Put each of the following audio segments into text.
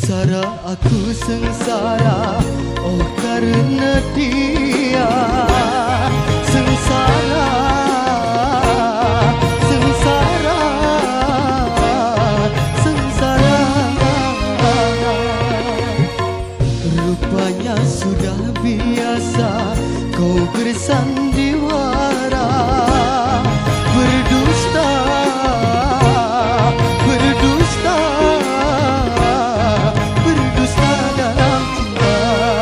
Sengsara aku sengsara, oh karena dia. Sengsara, sengsara, sengsara. Rupanya sudah biasa kau bersandiwara, berdusta, berdusta, berdusta dalam cinta.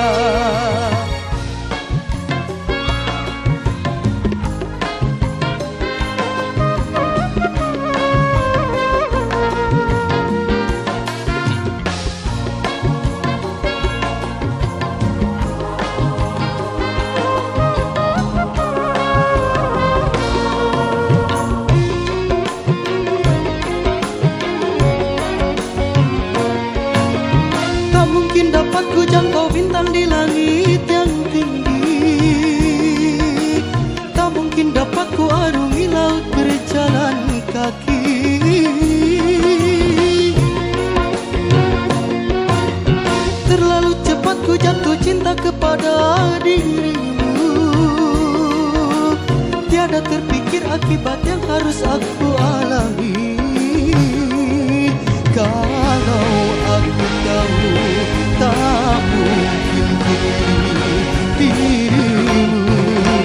Tak mungkin dapat ku jangkau bintang di langit yang tinggi, tak mungkin dapat ku arungi laut berjalan kaki. Terlalu cepat ku jatuh cinta kepada dirimu, tiada terpikir akibat yang harus aku alami. Kalau aku tahu tak mungkin ku pilih dirimu.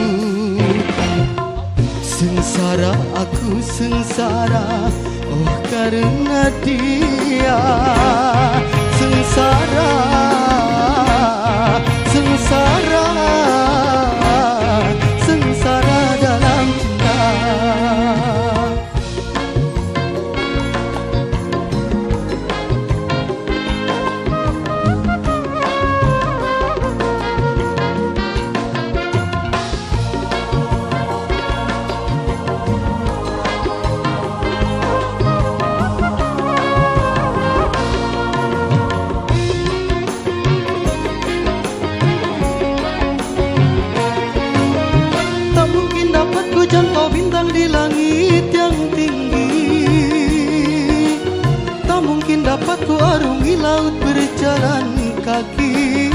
Sengsara aku sengsara, oh karena dia. Sengsara, sengsara, sengsara dalam cinta. Jangkau bintang di langit yang tinggi, tak mungkin dapat ku arungi laut berjalan kaki.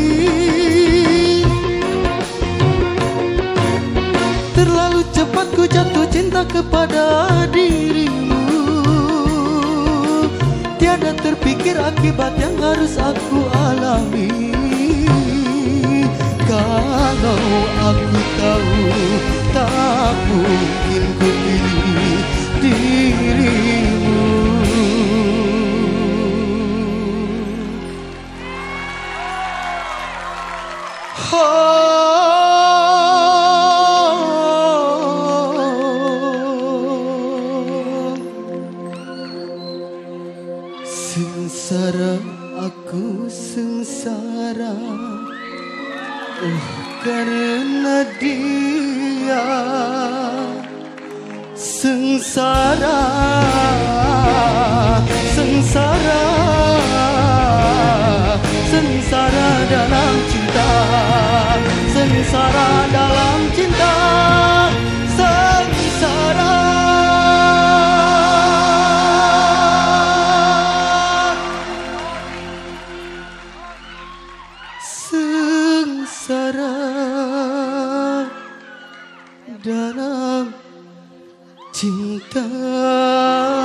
Terlalu cepat ku jatuh cinta kepada dirimu, tiada terpikir akibat yang harus aku alami. Kalau aku tahu tak mungkin ku pilih dirimu. Sengsara aku sengsara, oh karena dia. Sengsara, sengsara, sengsara dalam cinta. Sengsara dalam cinta. Sengsara. Sengsara dalam cinta.